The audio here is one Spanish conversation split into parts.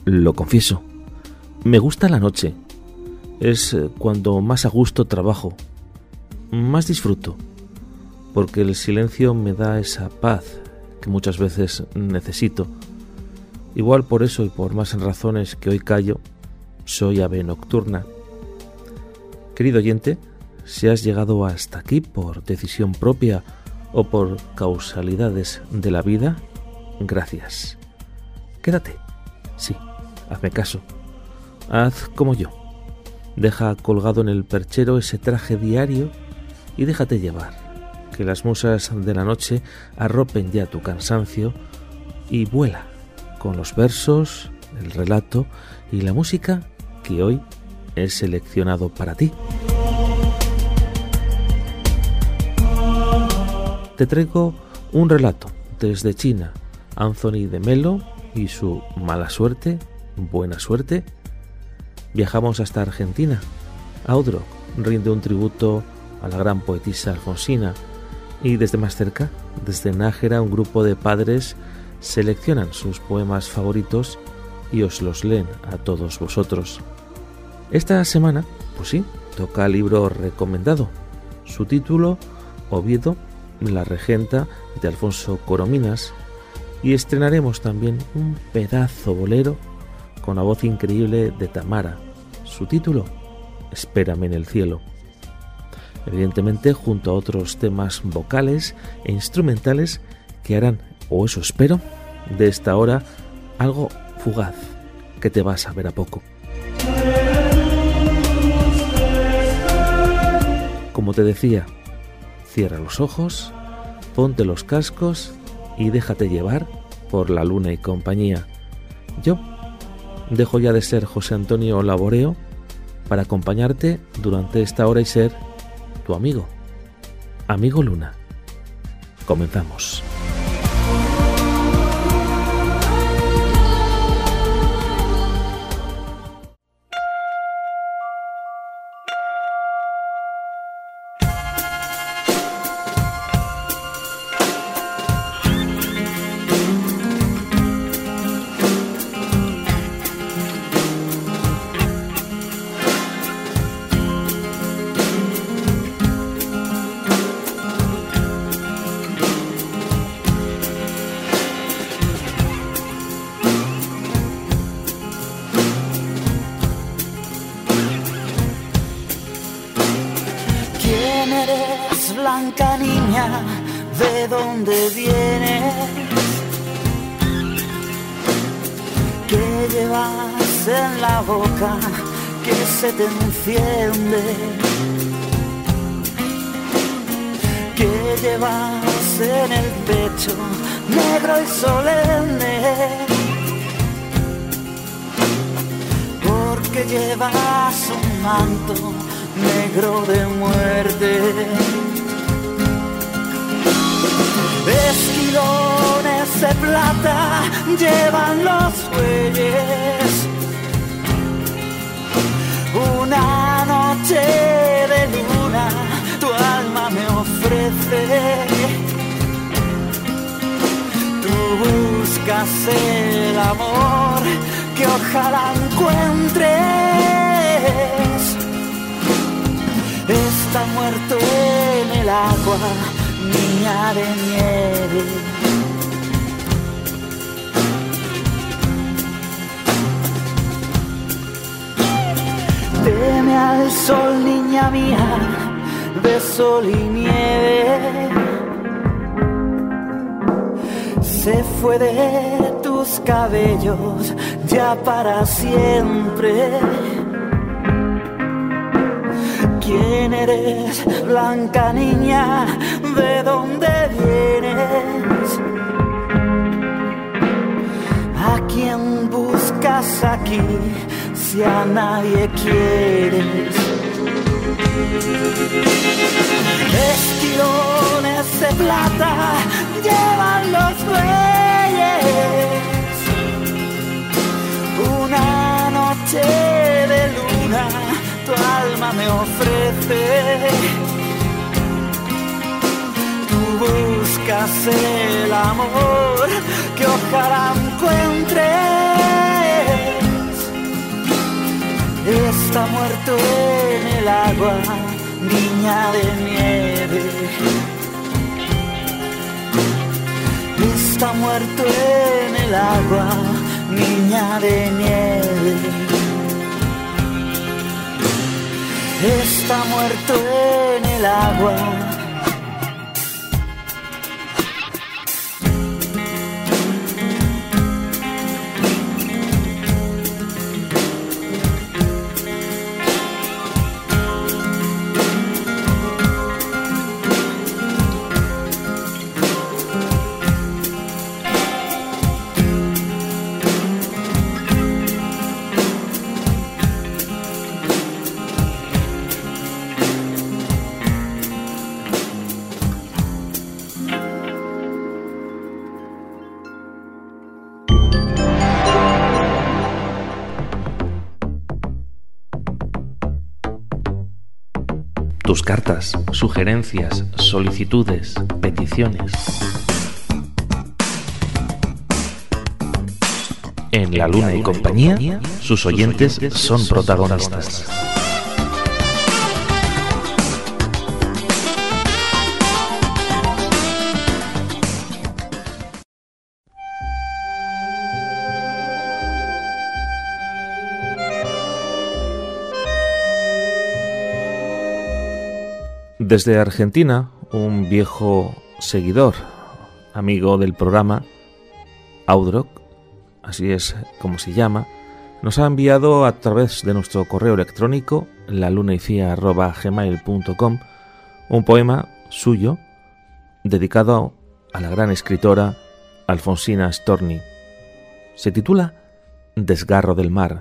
Lo confieso, me gusta la noche. Es cuando más a gusto trabajo, más disfruto, porque el silencio me da esa paz que muchas veces necesito. Igual por eso y por más razones que hoy callo, soy ave nocturna. Querido oyente, si has llegado hasta aquí por decisión propia o por causalidades de la vida, gracias. Quédate. Sí, hazme caso. Haz como yo. Deja colgado en el perchero ese traje diario y déjate llevar. Que las musas de la noche arropen ya tu cansancio y vuela con los versos, el relato y la música que hoy he seleccionado para ti. Te traigo un relato desde China, Anthony de Melo y su mala suerte, buena suerte. Viajamos hasta Argentina. Audrock rinde un tributo a la gran poetisa Alfonsina y desde más cerca, desde Nájera, un grupo de padres seleccionan sus poemas favoritos y os los leen a todos vosotros. Esta semana, pues sí, toca libro recomendado. Su título, Oviedo, La Regenta, de Alfonso Corominas, y estrenaremos también un pedazo bolero con la voz increíble de Tamara. Su título, Espérame en el cielo. Evidentemente junto a otros temas vocales e instrumentales que harán, o eso espero, de esta hora algo fugaz que te va a saber a poco. Como te decía, cierra los ojos, ponte los cascos y déjate llevar por la luna y compañía. Yo dejo ya de ser José Antonio Laboreo para acompañarte durante esta hora y ser tu amigo, Amigo Luna. Comenzamos. Blanca niña, ¿de dónde vienes? ¿Qué llevas en la boca que se te enciende? ¿Qué llevas en el pecho negro y solemne? Porque llevas un manto negro de muerte. Esquilones de plata llevan los bueyes. Una noche de luna tu alma me ofrece. Tú buscas el amor que ojalá encuentres. Está muerto en el agua, niña de nieve. Teme al sol, niña mía, de sol y nieve. Se fue de tus cabellos ya para siempre. ¿Quién eres, blanca niña? ¿De dónde vienes? ¿A quién buscas aquí si a nadie quieres? Esquilones de plata llevan los bueyes. Una noche de luna tu alma me ofrece. Tú buscas el amor que ojalá encuentres. Está muerto en el agua, niña de nieve. Está muerto en el agua, niña de nieve. Está muerto en el agua. Tus cartas, sugerencias, solicitudes, peticiones. En La Luna y Compañía, sus oyentes son protagonistas. Desde Argentina, un viejo seguidor, amigo del programa, Audroc, así es como se llama, nos ha enviado a través de nuestro correo electrónico lalunaycia@gmail.com un poema suyo dedicado a la gran escritora Alfonsina Storni. Se titula Desgarro del mar.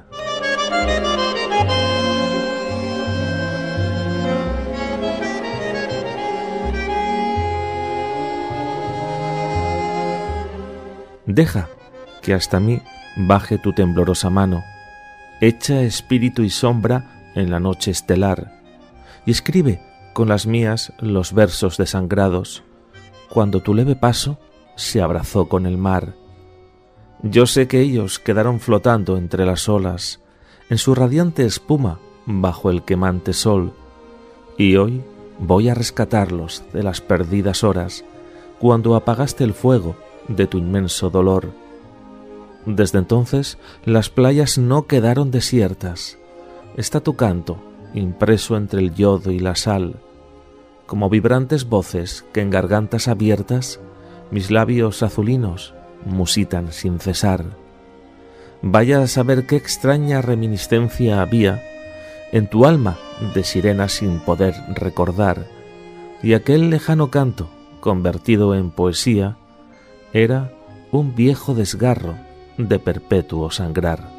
Deja que hasta mí baje tu temblorosa mano, echa espíritu y sombra en la noche estelar, y escribe con las mías los versos desangrados, cuando tu leve paso se abrazó con el mar. Yo sé que ellos quedaron flotando entre las olas, en su radiante espuma bajo el quemante sol, y hoy voy a rescatarlos de las perdidas horas, cuando apagaste el fuego de tu inmenso dolor. Desde entonces las playas no quedaron desiertas. Está tu canto impreso entre el yodo y la sal, como vibrantes voces que en gargantas abiertas mis labios azulinos musitan sin cesar. Vaya a saber qué extraña reminiscencia había en tu alma de sirena sin poder recordar, y aquel lejano canto convertido en poesía era un viejo desgarro de perpetuo sangrar.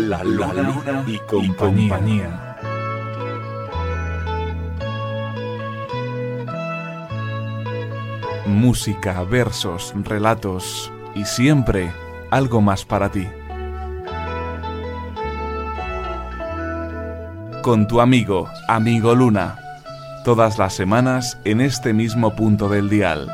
La Luna y compañía. Música, versos, relatos y siempre algo más para ti. Con tu amigo Luna, todas las semanas en este mismo punto del dial.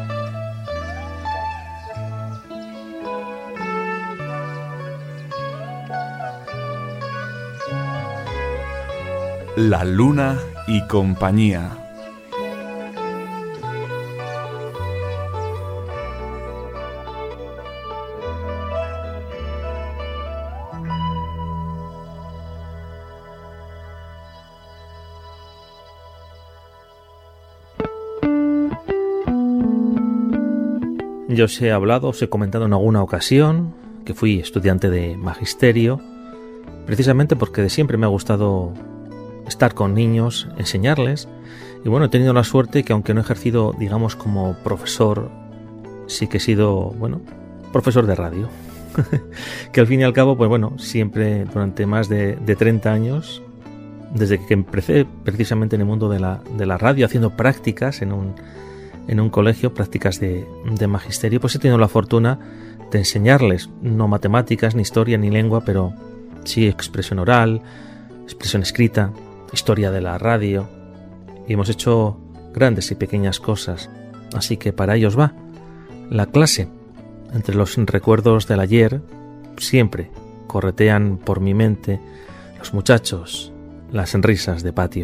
La Luna y compañía. Yo os he hablado, os he comentado en alguna ocasión que fui estudiante de magisterio, precisamente porque de siempre me ha gustado estar con niños, enseñarles, y bueno, he tenido la suerte que aunque no he ejercido, digamos, como profesor, sí que he sido, bueno, profesor de radio, que al fin y al cabo, pues bueno, siempre durante más de 30 años, desde que empecé precisamente en el mundo de la radio, haciendo prácticas en un colegio, prácticas de magisterio, pues he tenido la fortuna de enseñarles, no matemáticas, ni historia, ni lengua, pero sí expresión oral, expresión escrita, historia de la radio, y hemos hecho grandes y pequeñas cosas. Así que para ellos va la clase. Entre los recuerdos del ayer siempre corretean por mi mente los muchachos, las risas de patio.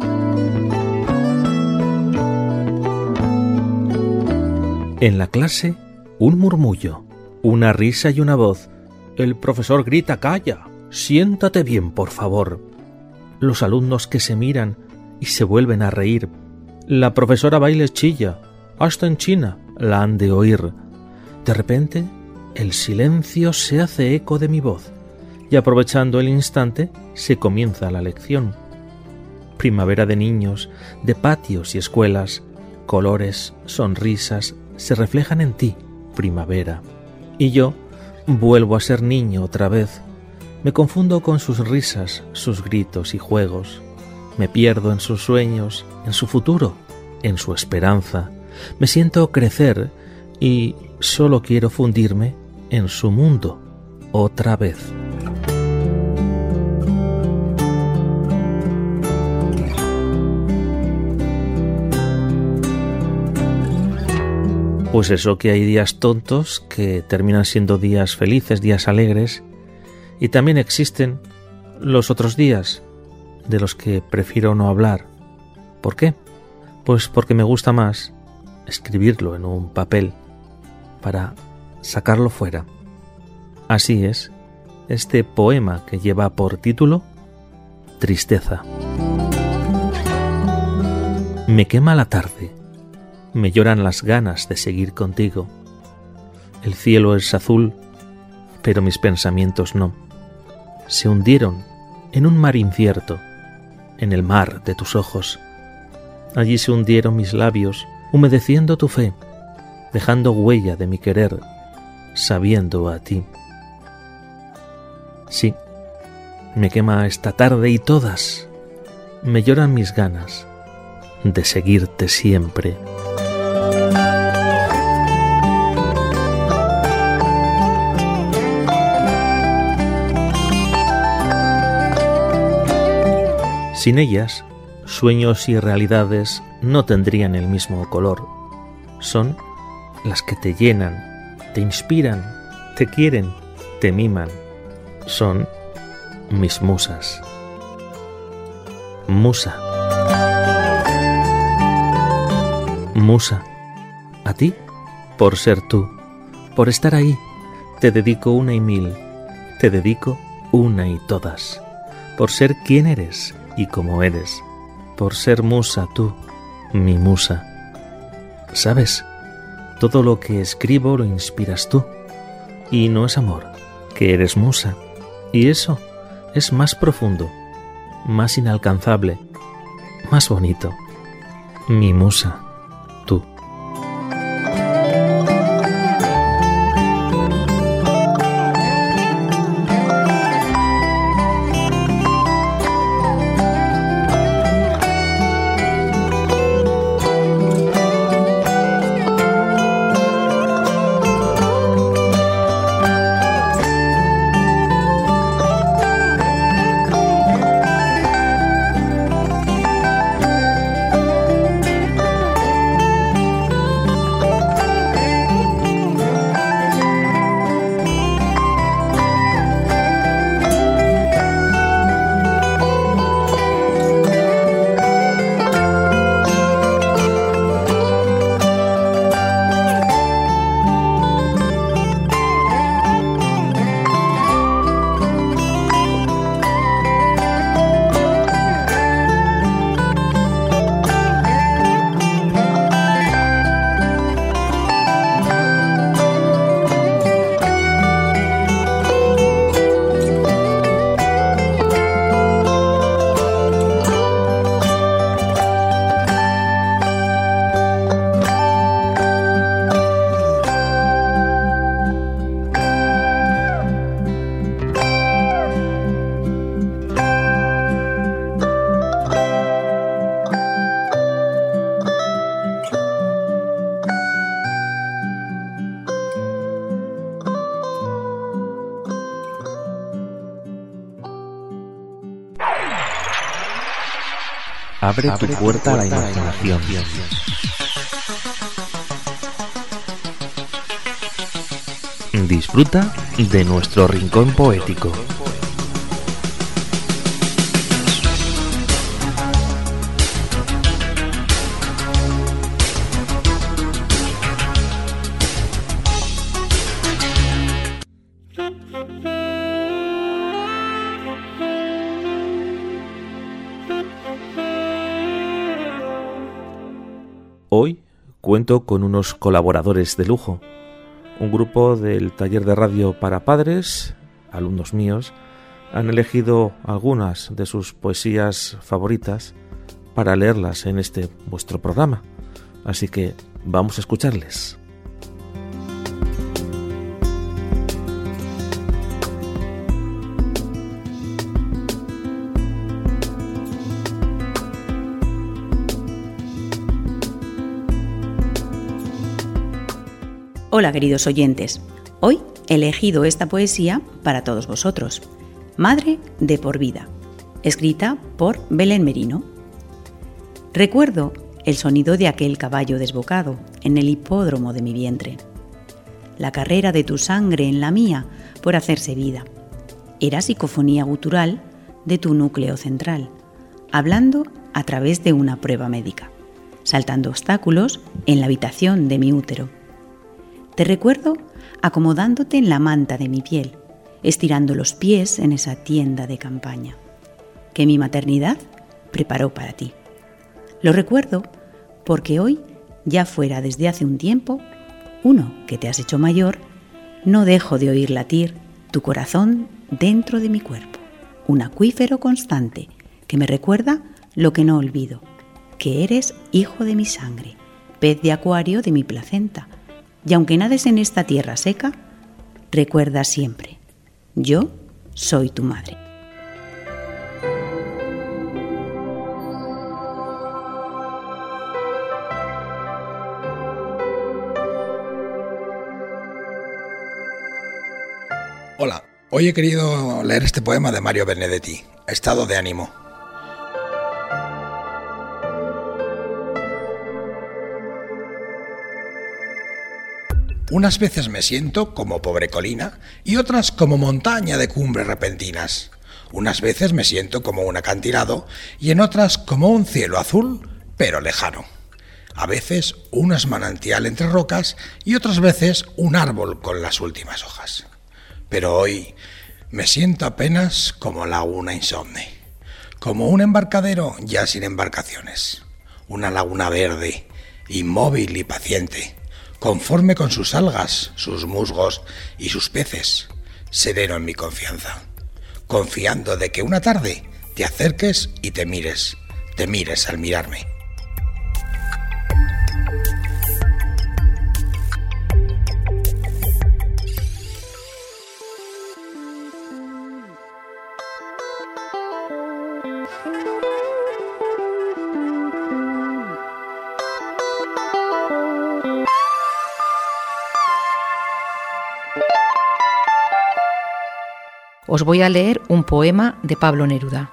En la clase, un murmullo, una risa y una voz. El profesor grita: «¡Calla! Siéntate bien, por favor». Los alumnos que se miran y se vuelven a reír. La profesora baila y chilla. Hasta en China la han de oír. De repente, el silencio se hace eco de mi voz y aprovechando el instante, se comienza la lección. Primavera de niños, de patios y escuelas, colores, sonrisas, se reflejan en ti, primavera. Y yo vuelvo a ser niño otra vez. Me confundo con sus risas, sus gritos y juegos. Me pierdo en sus sueños, en su futuro, en su esperanza. Me siento crecer y solo quiero fundirme en su mundo otra vez. Pues eso, que hay días tontos que terminan siendo días felices, días alegres, y también existen los otros días de los que prefiero no hablar. ¿Por qué? Pues porque me gusta más escribirlo en un papel para sacarlo fuera. Así es, este poema que lleva por título Tristeza. Me quema la tarde, me lloran las ganas de seguir contigo. El cielo es azul, pero mis pensamientos no. Se hundieron en un mar incierto, en el mar de tus ojos. Allí se hundieron mis labios, humedeciendo tu fe, dejando huella de mi querer, sabiendo a ti. Sí, me quema esta tarde y todas me lloran mis ganas de seguirte siempre. Sin ellas, sueños y realidades no tendrían el mismo color. Son las que te llenan, te inspiran, te quieren, te miman. Son mis musas. Musa. Musa, a ti, por ser tú, por estar ahí, te dedico una y mil, te dedico una y todas, por ser quien eres y como eres, por ser musa tú, mi musa. ¿Sabes? Todo lo que escribo lo inspiras tú, y no es amor, que eres musa, y eso es más profundo, más inalcanzable, más bonito. Mi musa, tú. Abre tu puerta a la imaginación. Disfruta de nuestro rincón poético. Hoy cuento con unos colaboradores de lujo, un grupo del taller de radio para padres, alumnos míos, han elegido algunas de sus poesías favoritas para leerlas en este vuestro programa, así que vamos a escucharles. Hola queridos oyentes, hoy he elegido esta poesía para todos vosotros, Madre de por vida, escrita por Belén Merino. Recuerdo el sonido de aquel caballo desbocado en el hipódromo de mi vientre, la carrera de tu sangre en la mía por hacerse vida, era psicofonía gutural de tu núcleo central, hablando a través de una prueba médica, saltando obstáculos en la habitación de mi útero. Te recuerdo acomodándote en la manta de mi piel, estirando los pies en esa tienda de campaña que mi maternidad preparó para ti. Lo recuerdo porque hoy, ya fuera desde hace un tiempo, uno que te has hecho mayor, no dejo de oír latir tu corazón dentro de mi cuerpo, un acuífero constante que me recuerda lo que no olvido, que eres hijo de mi sangre, pez de acuario de mi placenta. Y aunque nades en esta tierra seca, recuerda siempre, yo soy tu madre. Hola, hoy he querido leer este poema de Mario Benedetti, Estado de ánimo. Unas veces me siento como pobre colina y otras como montaña de cumbres repentinas. Unas veces me siento como un acantilado y en otras como un cielo azul, pero lejano. A veces un manantial entre rocas y otras veces un árbol con las últimas hojas. Pero hoy me siento apenas como laguna insomne, como un embarcadero ya sin embarcaciones, una laguna verde, inmóvil y paciente, conforme con sus algas, sus musgos y sus peces, sereno en mi confianza, confiando de que una tarde te acerques y te mires al mirarme. Os voy a leer un poema de Pablo Neruda.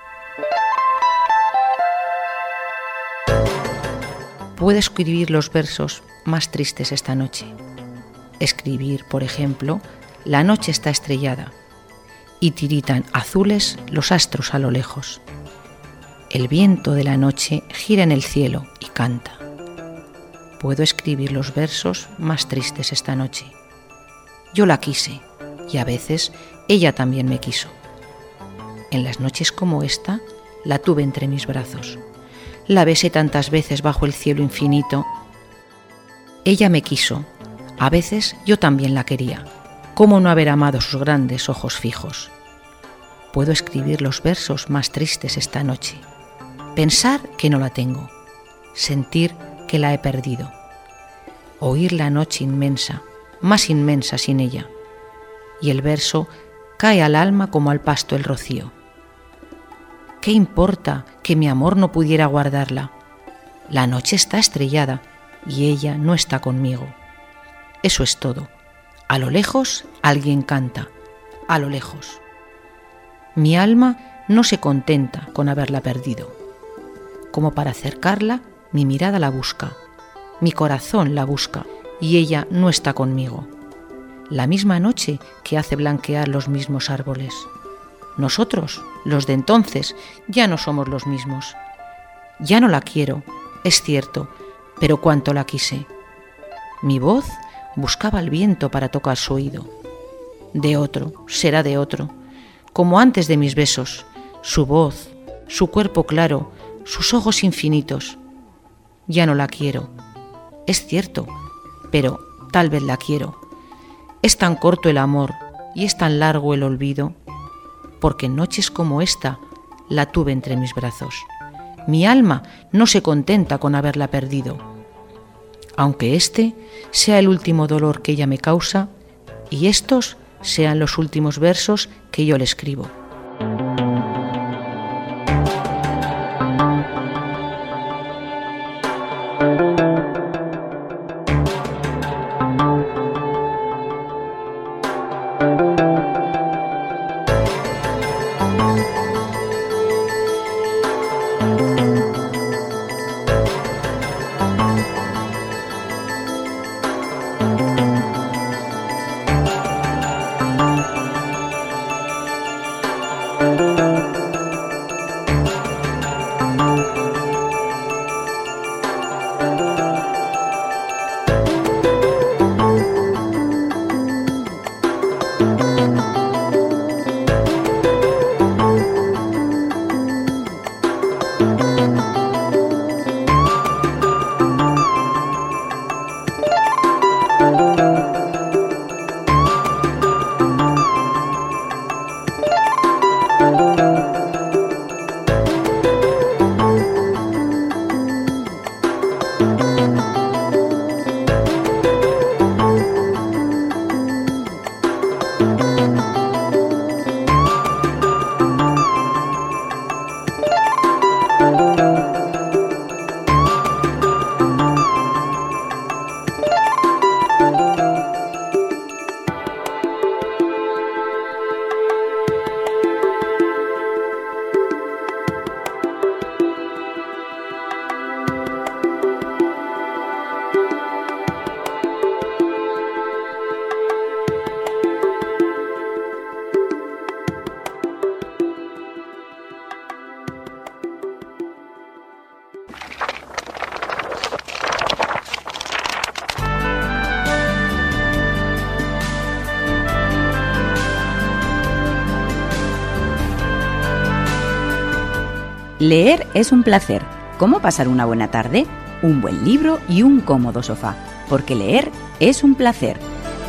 Puedo escribir los versos más tristes esta noche. Escribir, por ejemplo, la noche está estrellada y tiritan azules los astros a lo lejos. El viento de la noche gira en el cielo y canta. Puedo escribir los versos más tristes esta noche. Yo la quise y a veces ella también me quiso. En las noches como esta, la tuve entre mis brazos. La besé tantas veces bajo el cielo infinito. Ella me quiso. A veces yo también la quería. ¿Cómo no haber amado sus grandes ojos fijos? Puedo escribir los versos más tristes esta noche. Pensar que no la tengo. Sentir que la he perdido. Oír la noche inmensa, más inmensa sin ella. Y el verso cae al alma como al pasto el rocío. ¿Qué importa que mi amor no pudiera guardarla? La noche está estrellada y ella no está conmigo. Eso es todo. A lo lejos alguien canta, a lo lejos. Mi alma no se contenta con haberla perdido. como para acercarla, mi mirada la busca, mi corazón la busca, y ella no está conmigo. La misma noche que hace blanquear los mismos árboles. Nosotros, los de entonces, ya no somos los mismos. Ya no la quiero, es cierto, pero cuánto la quise. Mi voz buscaba el viento para tocar su oído. De otro, será de otro, como antes de mis besos, su voz, su cuerpo claro, sus ojos infinitos. Ya no la quiero, es cierto, pero tal vez la quiero. Es tan corto el amor y es tan largo el olvido, porque en noches como esta la tuve entre mis brazos. Mi alma no se contenta con haberla perdido, aunque este sea el último dolor que ella me causa y estos sean los últimos versos que yo le escribo. Leer es un placer. ¿Cómo pasar una buena tarde? Un buen libro y un cómodo sofá. Porque leer es un placer.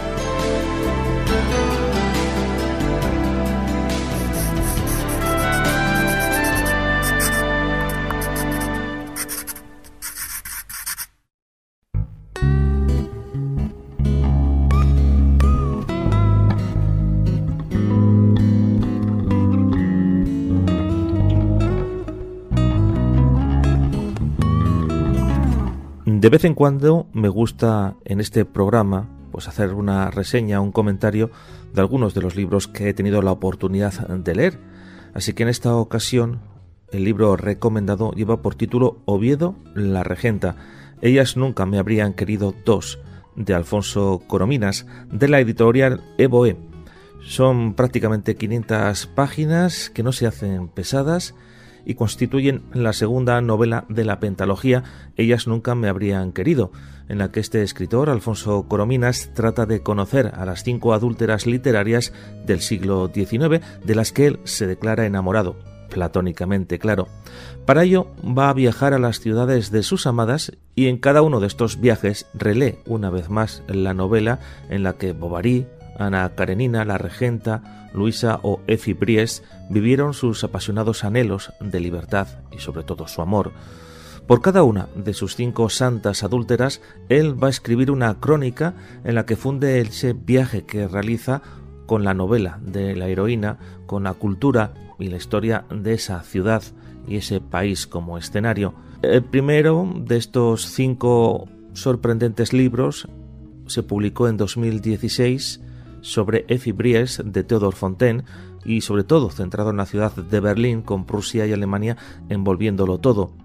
De vez en cuando me gusta en este programa pues hacer una reseña, un comentario de algunos de los libros que he tenido la oportunidad de leer. Así que en esta ocasión el libro recomendado lleva por título Oviedo, la regenta. Ellas nunca me habrían querido dos, de Alfonso Corominas, de la editorial Evoe. Son prácticamente 500 páginas que no se hacen pesadas y constituyen la segunda novela de la pentalogía Ellas nunca me habrían querido, en la que este escritor, Alfonso Corominas, trata de conocer a las 5 adúlteras literarias del siglo XIX, de las que él se declara enamorado, platónicamente, claro. Para ello va a viajar a las ciudades de sus amadas y en cada uno de estos viajes relee una vez más la novela en la que Bovary, Ana Karenina, la regenta, Luisa o Effie Bries vivieron sus apasionados anhelos de libertad y sobre todo su amor. Por cada una de sus 5 santas adúlteras, él va a escribir una crónica en la que funde ese viaje que realiza con la novela de la heroína, con la cultura y la historia de esa ciudad y ese país como escenario. El primero de estos 5 sorprendentes libros se publicó en 2016 sobre Effie Bries de Theodor Fontaine y sobre todo centrado en la ciudad de Berlín, con Prusia y Alemania envolviéndolo todo.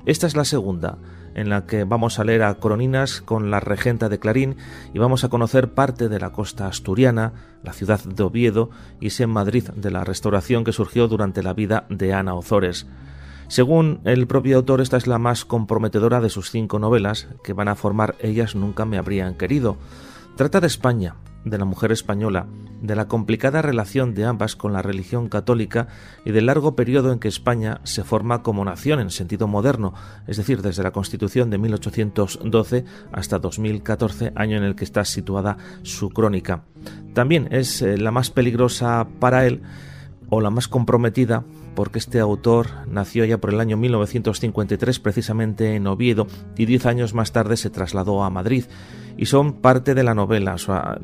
Esta es la segunda, en la que vamos a leer a Coroninas con la regenta de Clarín y vamos a conocer parte de la costa asturiana, la ciudad de Oviedo y ese Madrid de la Restauración que surgió durante la vida de Ana Ozores. Según el propio autor, esta es la más comprometedora de sus 5 novelas, que van a formar Ellas nunca me habrían querido. Trata de España, de la mujer española, de la complicada relación de ambas con la religión católica y del largo periodo en que España se forma como nación en sentido moderno, es decir, desde la Constitución de 1812 hasta 2014, año en el que está situada su crónica. También es la más peligrosa para él, o la más comprometida, porque este autor nació ya por el año 1953 precisamente en Oviedo y 10 años más tarde se trasladó a Madrid, y son parte de la novela. O sea,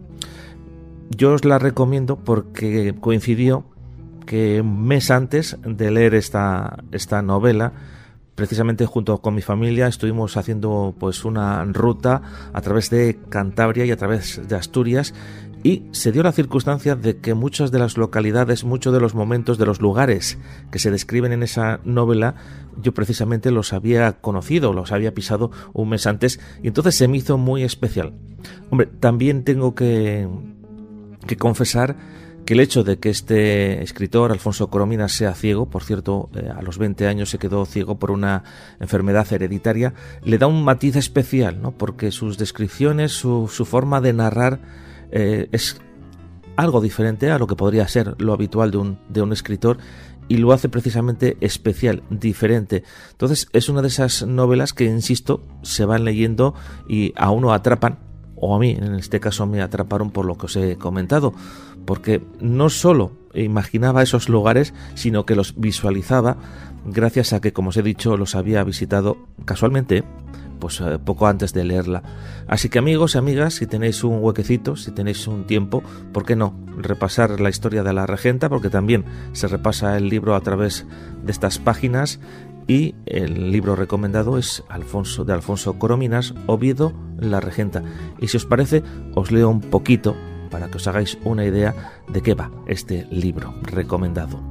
yo os la recomiendo porque coincidió que un mes antes de leer esta novela, precisamente junto con mi familia, estuvimos haciendo pues una ruta a través de Cantabria y a través de Asturias, y se dio la circunstancia de que muchas de las localidades, muchos de los momentos, de los lugares que se describen en esa novela, yo precisamente los había conocido, los había pisado un mes antes, y entonces se me hizo muy especial. Hombre, también tengo que confesar que el hecho de que este escritor, Alfonso Corominas, sea ciego, por cierto, a los 20 años se quedó ciego por una enfermedad hereditaria, le da un matiz especial, ¿no? Porque sus descripciones, su forma de narrar es algo diferente a lo que podría ser lo habitual de un escritor, y lo hace precisamente especial, diferente. Entonces es una de esas novelas que, insisto, se van leyendo y a uno atrapan, o a mí en este caso me atraparon por lo que os he comentado, porque no solo imaginaba esos lugares, sino que los visualizaba gracias a que, como os he dicho, los había visitado casualmente pues poco antes de leerla. Así que, amigos y amigas, si tenéis un huequecito, si tenéis un tiempo, ¿por qué no repasar la historia de la regenta? Porque también se repasa el libro a través de estas páginas, y el libro recomendado es de Alfonso Corominas, Oviedo, la regenta. Y si os parece, os leo un poquito para que os hagáis una idea de qué va este libro recomendado.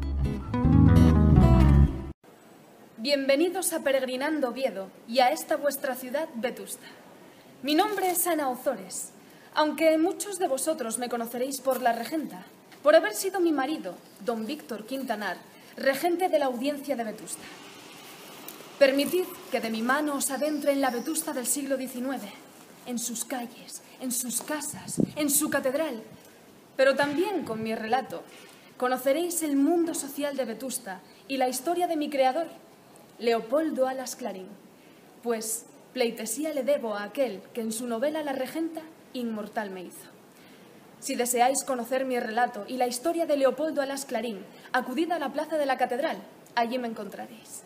Bienvenidos a Peregrinando Oviedo y a esta vuestra ciudad vetusta. Mi nombre es Ana Ozores, aunque muchos de vosotros me conoceréis por la regenta, por haber sido mi marido, don Víctor Quintanar, regente de la Audiencia de Vetusta. Permitid que de mi mano os adentre en la Vetusta del siglo XIX, en sus calles, en sus casas, en su catedral, pero también con mi relato conoceréis el mundo social de Vetusta y la historia de mi creador, Leopoldo Alas Clarín, pues pleitesía le debo a aquel que en su novela La regenta inmortal me hizo. Si deseáis conocer mi relato y la historia de Leopoldo Alas Clarín, acudid a la plaza de la catedral, allí me encontraréis.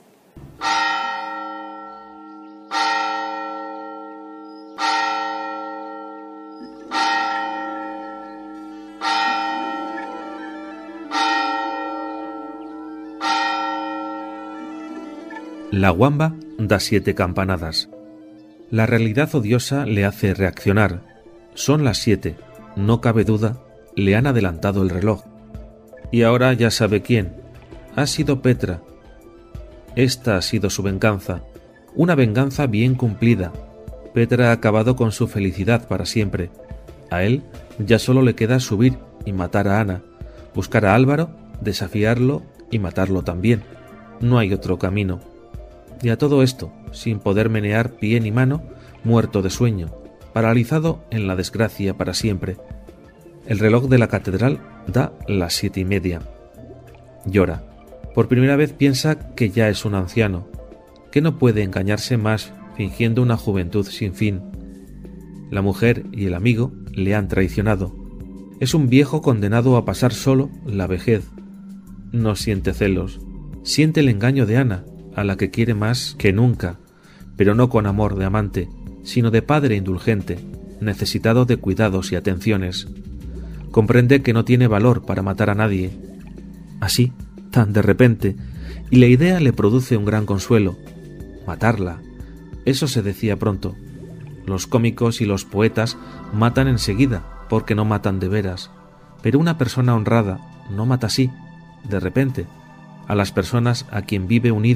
La guamba da 7 campanadas. La realidad odiosa le hace reaccionar. Son las 7, no cabe duda, le han adelantado el reloj. Y ahora ya sabe quién. Ha sido Petra. Esta ha sido su venganza, una venganza bien cumplida. Petra ha acabado con su felicidad para siempre. A él ya solo le queda subir y matar a Ana, buscar a Álvaro, desafiarlo y matarlo también. No hay otro camino. Y a todo esto, sin poder menear pie ni mano, muerto de sueño, paralizado en la desgracia para siempre. El reloj de la catedral da las 7:30. Llora. Por primera vez piensa que ya es un anciano, que no puede engañarse más fingiendo una juventud sin fin. La mujer y el amigo le han traicionado. Es un viejo condenado a pasar solo la vejez. No siente celos. Siente el engaño de Ana, a la que quiere más que nunca, pero no con amor de amante, sino de padre indulgente, necesitado de cuidados y atenciones. Comprende que no tiene valor para matar a nadie. Así, tan de repente, y la idea le produce un gran consuelo: matarla. Eso se decía pronto. Los cómicos y los poetas matan enseguida, porque no matan de veras, pero una persona honrada no mata así, de repente, a las personas a quien vive unido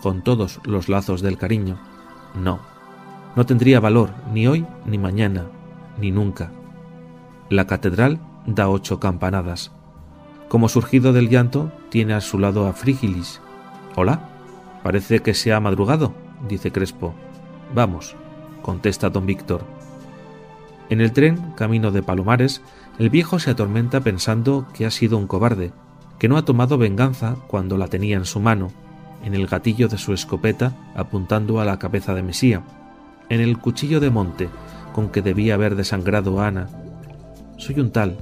con todos los lazos del cariño. No, no tendría valor ni hoy, ni mañana, ni nunca. La catedral da 8 campanadas. Como surgido del llanto, tiene a su lado a Frígilis. «Hola, parece que se ha madrugado», dice Crespo. «Vamos», contesta don Víctor. En el tren, camino de Palomares, el viejo se atormenta pensando que ha sido un cobarde, que no ha tomado venganza cuando la tenía en su mano, en el gatillo de su escopeta apuntando a la cabeza de Mesía, en el cuchillo de monte con que debía haber desangrado a Ana. Soy un tal,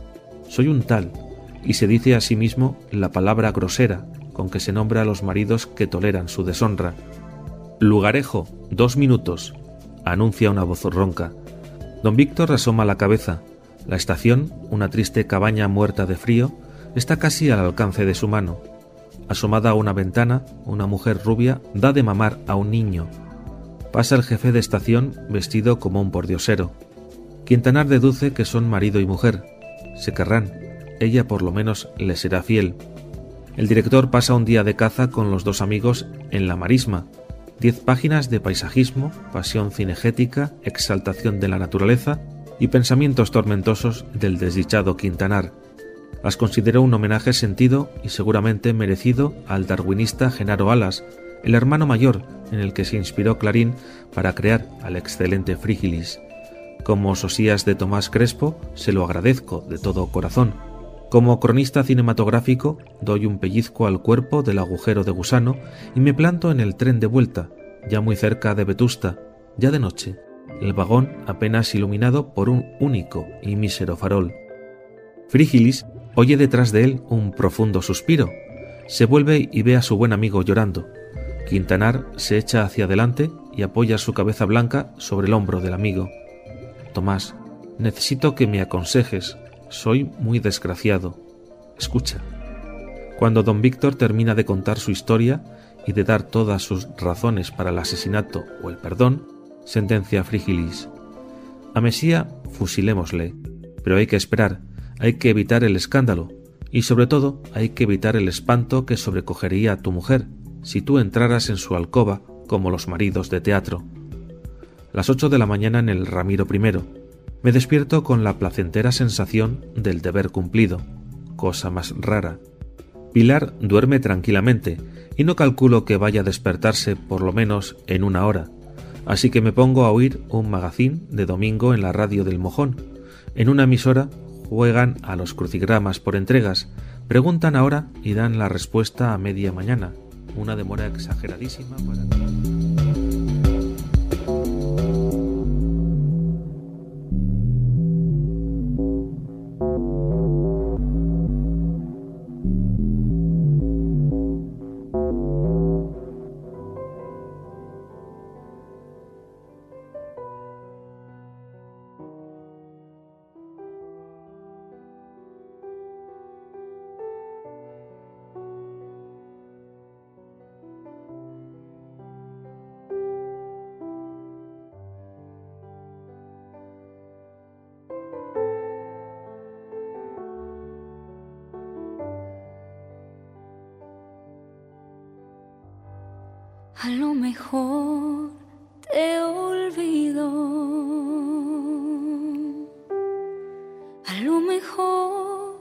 y se dice a sí mismo la palabra grosera con que se nombra a los maridos que toleran su deshonra. «Lugarejo, 2 minutos», anuncia una voz ronca. Don Víctor asoma la cabeza. La estación, una triste cabaña muerta de frío, está casi al alcance de su mano. Asomada a una ventana, una mujer rubia da de mamar a un niño. Pasa el jefe de estación vestido como un pordiosero. Quintanar deduce que son marido y mujer. Se querrán. Ella por lo menos le será fiel. El director pasa un día de caza con los 2 amigos en la marisma. 10 páginas de paisajismo, pasión cinegética, exaltación de la naturaleza y pensamientos tormentosos del desdichado Quintanar. Las consideró un homenaje sentido y seguramente merecido al darwinista Genaro Alas, el hermano mayor en el que se inspiró Clarín para crear al excelente Frígilis. Como Sosías de Tomás Crespo, se lo agradezco de todo corazón. Como cronista cinematográfico, doy un pellizco al cuerpo del agujero de gusano y me planto en el tren de vuelta, ya muy cerca de Vetusta, ya de noche, el vagón apenas iluminado por un único y mísero farol. Frígilis oye detrás de él un profundo suspiro. Se vuelve y ve a su buen amigo llorando. Quintanar se echa hacia adelante y apoya su cabeza blanca sobre el hombro del amigo. «Tomás, necesito que me aconsejes. Soy muy desgraciado. Escucha». Cuando don Víctor termina de contar su historia y de dar todas sus razones para el asesinato o el perdón, sentencia a Frígilis: «A Mesía fusilémosle, pero hay que esperar, hay que evitar el escándalo y sobre todo hay que evitar el espanto que sobrecogería a tu mujer si tú entraras en su alcoba como los maridos de teatro». Las 8 de la mañana en el Ramiro I. Me despierto con la placentera sensación del deber cumplido, cosa más rara. Pilar duerme tranquilamente y no calculo que vaya a despertarse por lo menos en 1 hora, así que me pongo a oír un magazín de domingo en la radio del Mojón. En una emisora juegan a los crucigramas por entregas, preguntan ahora y dan la respuesta a media mañana, una demora exageradísima para... A lo mejor te olvido, a lo mejor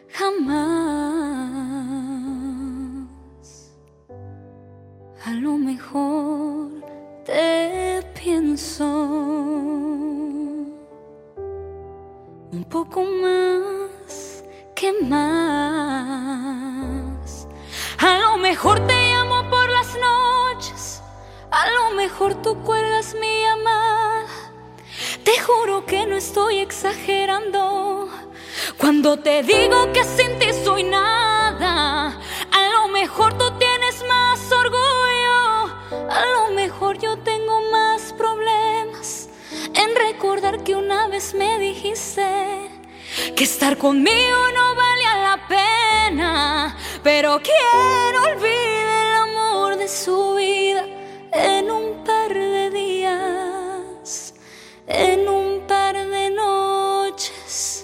jamás, a lo mejor te pienso un poco más que más. A lo mejor te llamo por las noches, a lo mejor tú cuelgas mi llamada. Te juro que no estoy exagerando cuando te digo que sin ti soy nada. A lo mejor tú tienes más orgullo, a lo mejor yo tengo más problemas en recordar que una vez me dijiste que estar conmigo no valía la pena. Pero ¿quién olvida el amor de su vida en un par de días, en un par de noches?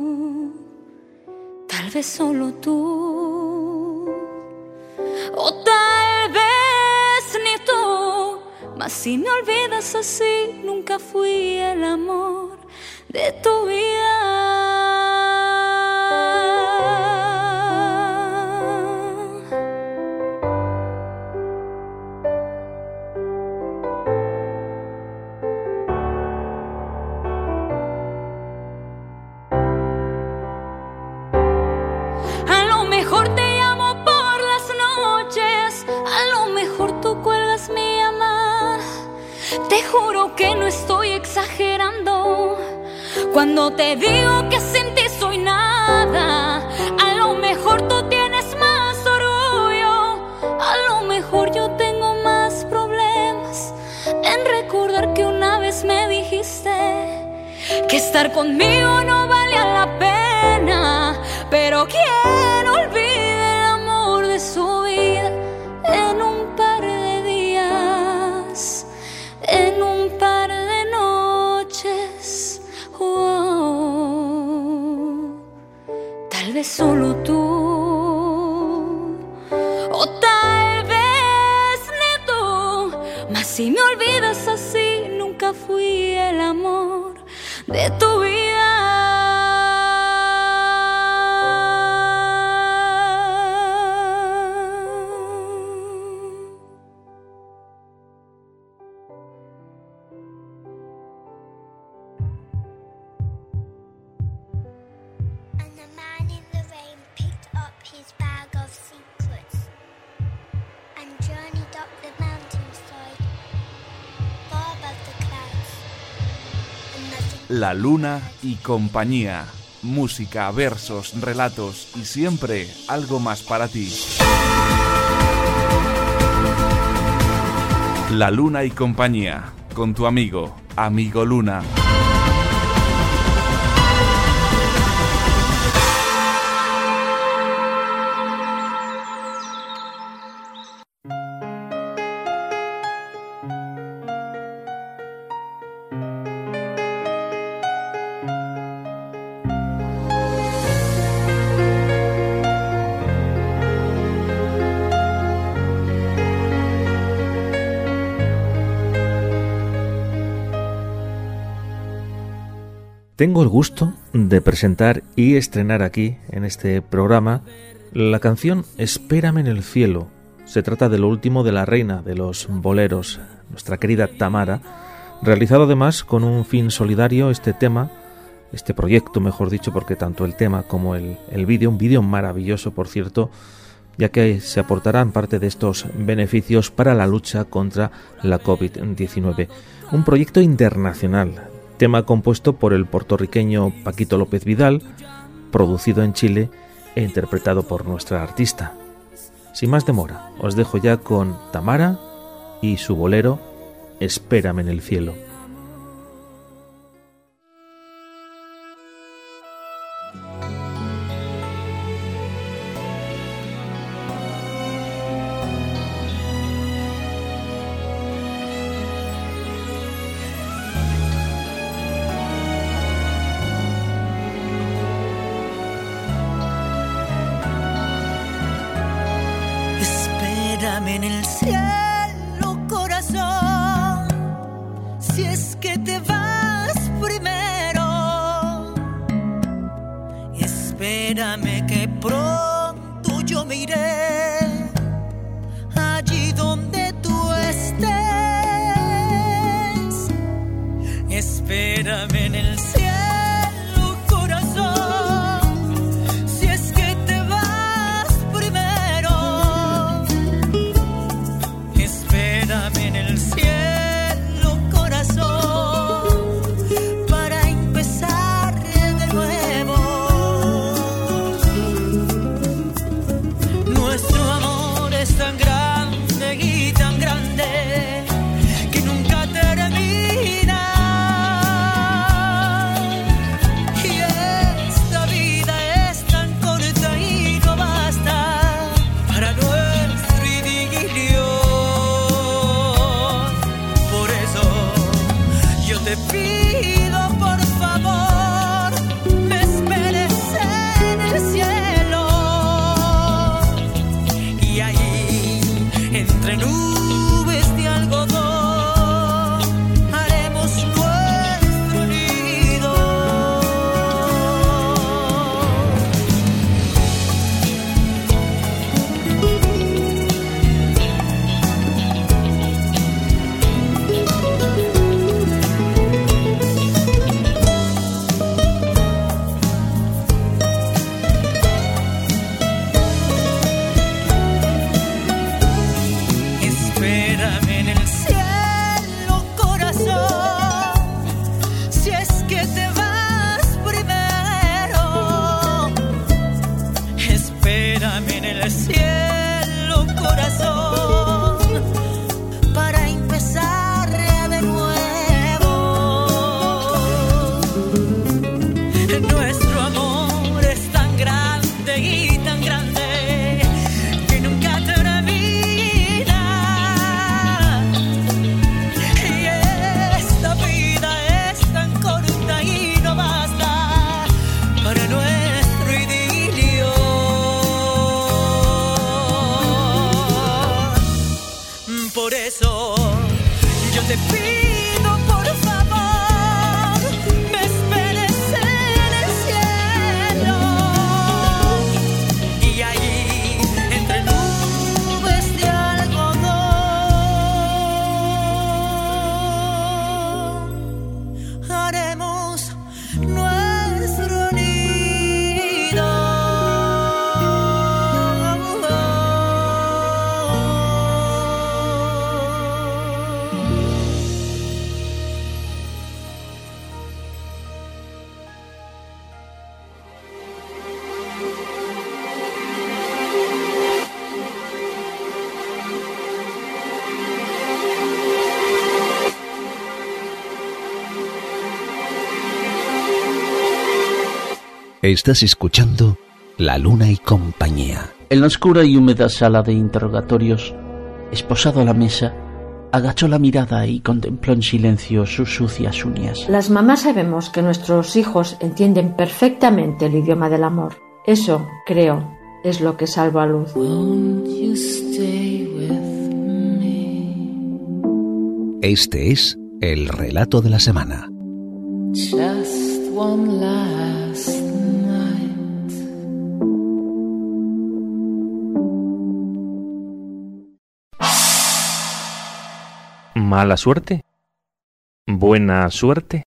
Tal vez solo tú, o tal mas si me olvidas así, nunca fui el amor de tu vida. Te juro que no estoy exagerando cuando te digo que sin ti soy nada. A lo mejor tú tienes más orgullo, a lo mejor yo tengo más problemas en recordar que una vez me dijiste que estar conmigo no valía la pena. Pero ¿quién olvida el amor de su vida en un par de días? En un par de noches, tal vez solo tú, o tal vez ni tú. Mas si me olvidas así, nunca fui el amor de tu vida. La Luna y compañía. Música, versos, relatos y siempre algo más para ti. La Luna y compañía, con tu amigo Luna. Tengo el gusto de presentar y estrenar aquí, en este programa, la canción Espérame en el cielo. Se trata de lo último de la reina de los boleros, nuestra querida Tamara, realizado además con un fin solidario. Este proyecto, mejor dicho, porque tanto el tema como el vídeo, un vídeo maravilloso, por cierto, ya que se aportarán parte de estos beneficios para la lucha contra la COVID-19. Un proyecto internacional, tema compuesto por el puertorriqueño Paquito López Vidal, producido en Chile e interpretado por nuestra artista. Sin más demora, os dejo ya con Tamara y su bolero Espérame en el cielo. Espérame en el cielo, corazón, si es que te vas primero. Espérame que pronto yo me iré allí donde tú estés. Espérame en el cielo, corazón, si es que te vas primero. Espérame en el cielo, corazón, para empezar de nuevo. Nuestro amor es tan grande y tan grande que nunca termina. Y esta vida es tan corta y no basta para nuestro idilio. Por eso yo te pido, por favor, me esperes en el cielo. Y ahí, entre nubes de algodón, te pido por favor me esperes en el cielo. Y ahí entre nubes de algodón haremos nuestro nido. Estás escuchando La Luna y Compañía. En la oscura y húmeda sala de interrogatorios, esposado a la mesa, agachó la mirada y contempló en silencio sus sucias uñas. Las mamás sabemos que nuestros hijos entienden perfectamente el idioma del amor. Eso, creo, es lo que salva a Luz. Este es el relato de la semana. Just one last night. ¿Mala suerte? ¿Buena suerte?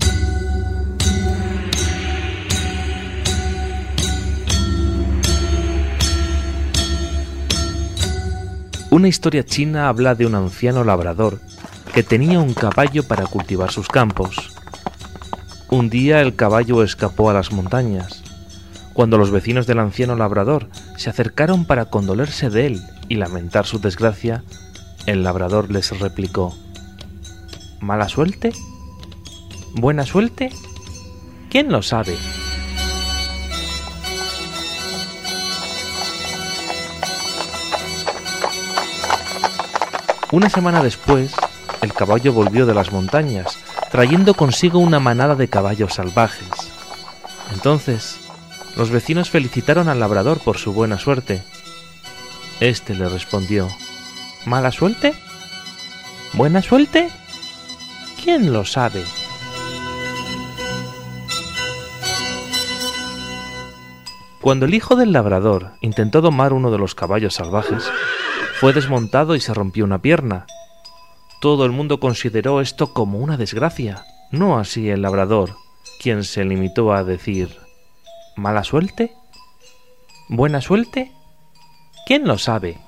Una historia china habla de un anciano labrador que tenía un caballo para cultivar sus campos. Un día el caballo escapó a las montañas. Cuando los vecinos del anciano labrador se acercaron para condolerse de él y lamentar su desgracia, el labrador les replicó: ¿mala suerte? ¿Buena suerte? ¿Quién lo sabe? Una semana después, el caballo volvió de las montañas, trayendo consigo una manada de caballos salvajes. Entonces, los vecinos felicitaron al labrador por su buena suerte. Este le respondió: ¿mala suerte? ¿Buena suerte? ¿Quién lo sabe? Cuando el hijo del labrador intentó domar uno de los caballos salvajes, fue desmontado y se rompió una pierna. Todo el mundo consideró esto como una desgracia, no así el labrador, quien se limitó a decir: ¿mala suerte? ¿Buena suerte? ¿Quién lo sabe?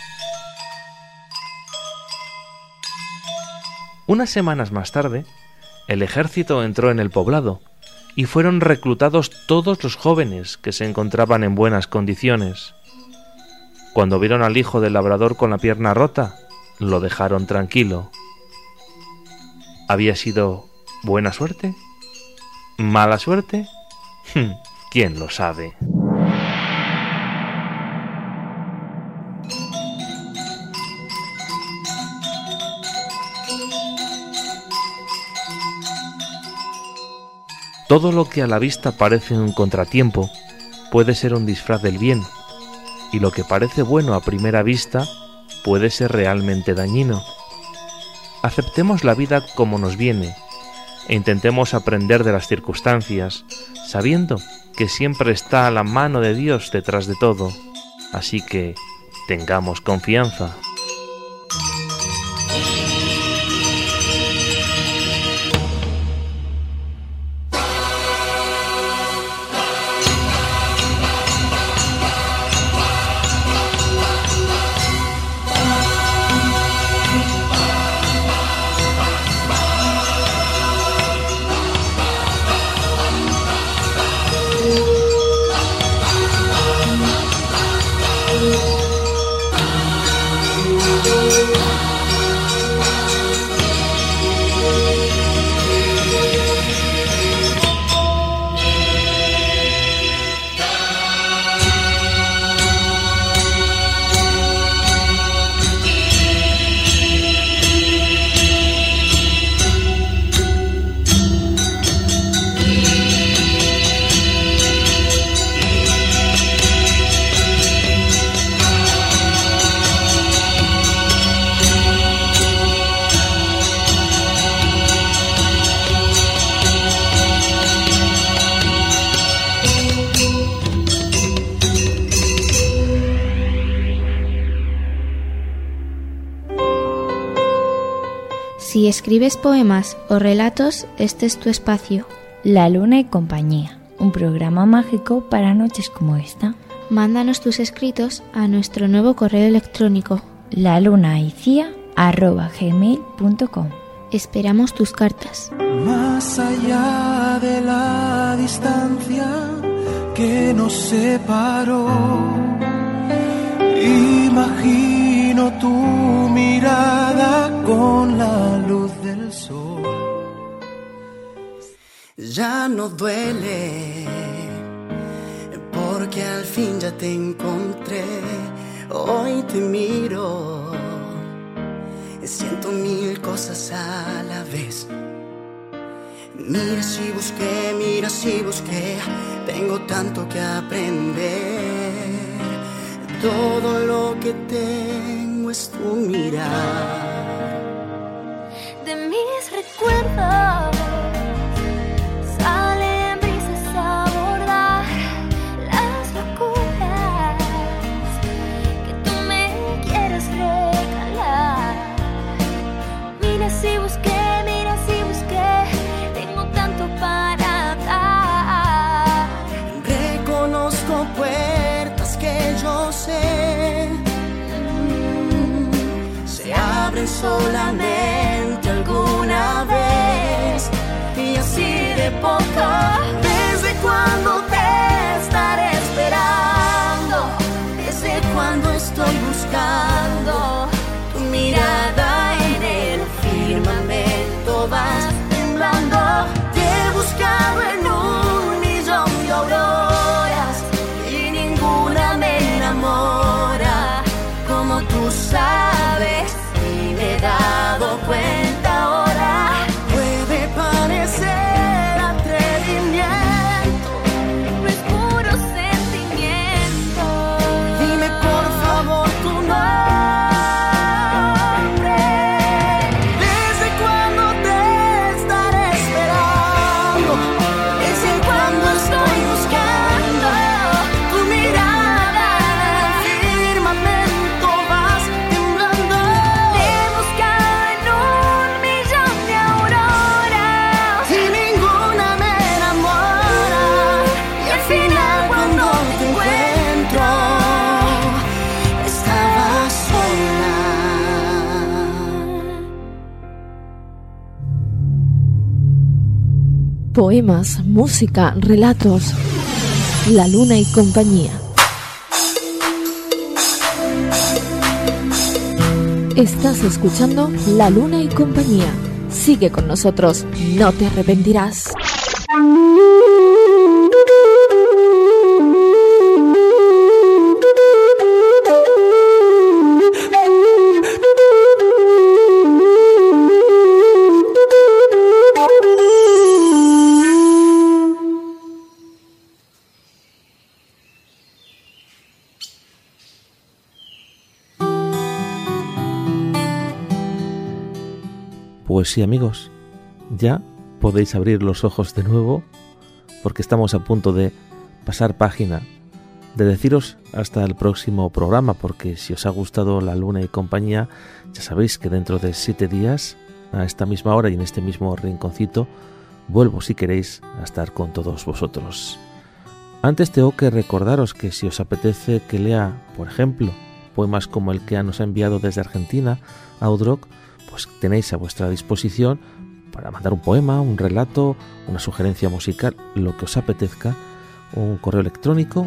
Unas semanas más tarde, el ejército entró en el poblado y fueron reclutados todos los jóvenes que se encontraban en buenas condiciones. Cuando vieron al hijo del labrador con la pierna rota, lo dejaron tranquilo. ¿Había sido buena suerte? ¿Mala suerte? ¿Quién lo sabe? Todo lo que a la vista parece un contratiempo puede ser un disfraz del bien, y lo que parece bueno a primera vista puede ser realmente dañino. Aceptemos la vida como nos viene e intentemos aprender de las circunstancias, sabiendo que siempre está la mano de Dios detrás de todo. Así que tengamos confianza. Si escribes poemas o relatos, este es tu espacio. La Luna y Compañía, un programa mágico para noches como esta. Mándanos tus escritos a nuestro nuevo correo electrónico lalunaicia@gmail.com. Esperamos tus cartas. Más allá de la distancia que nos separó, imagino tu mirada con la luz del sol. Ya no duele, porque al fin ya te encontré. Hoy te miro, siento mil cosas a la vez. Mira si busqué, tengo tanto que aprender. Todo lo que tengo es tu mirar. De mis recuerdos salen brisas a bordar las locuras que tú me quieres regalar. Mira si busqué, tengo tanto para dar. Reconozco puertas que yo sé se abren solamente alguna vez, y así de poco. ¿Desde cuándo te estaré esperando? ¿Desde cuándo estoy buscando tu mirada en el firmamento? Vas temblando, te he buscado en 1.000.000 de auroras y ninguna me enamora como tú sabes, y me he dado cuenta ahora. Puede parecer atrevimiento, no es puro sentimiento. Dime por favor tu nombre. ¿Desde cuándo te estaré esperando? ¿Desde cuándo estoy buscando tu mirada en el firmamento? Vas temblando, te he buscado en 1.000.000 de auroras y ninguna me enamora. Y al final cuando te encuentro estaba sola. Poemas, música, relatos. La Luna y Compañía. Estás escuchando La Luna y Compañía. Sigue con nosotros, no te arrepentirás. Pues sí, amigos, ya podéis abrir los ojos de nuevo, porque estamos a punto de pasar página, de deciros hasta el próximo programa, porque si os ha gustado La Luna y Compañía, ya sabéis que dentro de 7 días, a esta misma hora y en este mismo rinconcito, vuelvo, si queréis, a estar con todos vosotros. Antes tengo que recordaros que si os apetece que lea, por ejemplo, poemas como el que nos ha enviado desde Argentina, Audroc, pues tenéis a vuestra disposición para mandar un poema, un relato, una sugerencia musical, lo que os apetezca, un correo electrónico,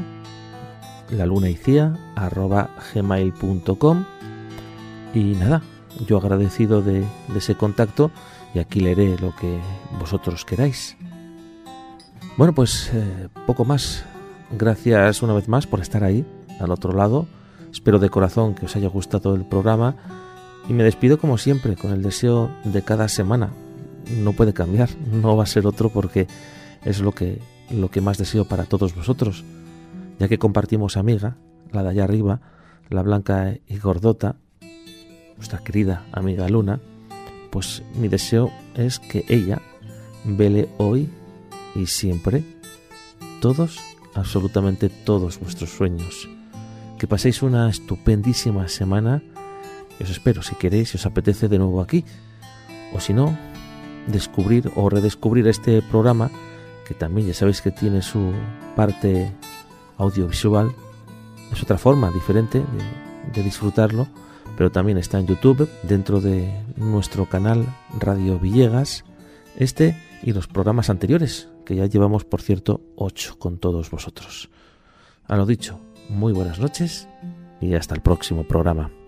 lalunaicia@gmail.com, y nada, yo agradecido de ese contacto, y aquí leeré lo que vosotros queráis. Bueno, pues poco más. Gracias una vez más por estar ahí, al otro lado. Espero de corazón que os haya gustado el programa. Y me despido como siempre con el deseo de cada semana. No puede cambiar, no va a ser otro, porque es lo que más deseo para todos vosotros. Ya que compartimos amiga, la de allá arriba, la blanca y gordota, nuestra querida amiga Luna, pues mi deseo es que ella vele hoy y siempre todos, absolutamente todos vuestros sueños. Que paséis una estupendísima semana. Os espero, si queréis, si os apetece, de nuevo aquí. o si no, descubrir o redescubrir este programa, que también ya sabéis que tiene su parte audiovisual. Es otra forma diferente de disfrutarlo, pero también está en YouTube, dentro de nuestro canal Radio Villegas, este y los programas anteriores, que ya llevamos, por cierto, 8 con todos vosotros. A lo dicho, muy buenas noches y hasta el próximo programa.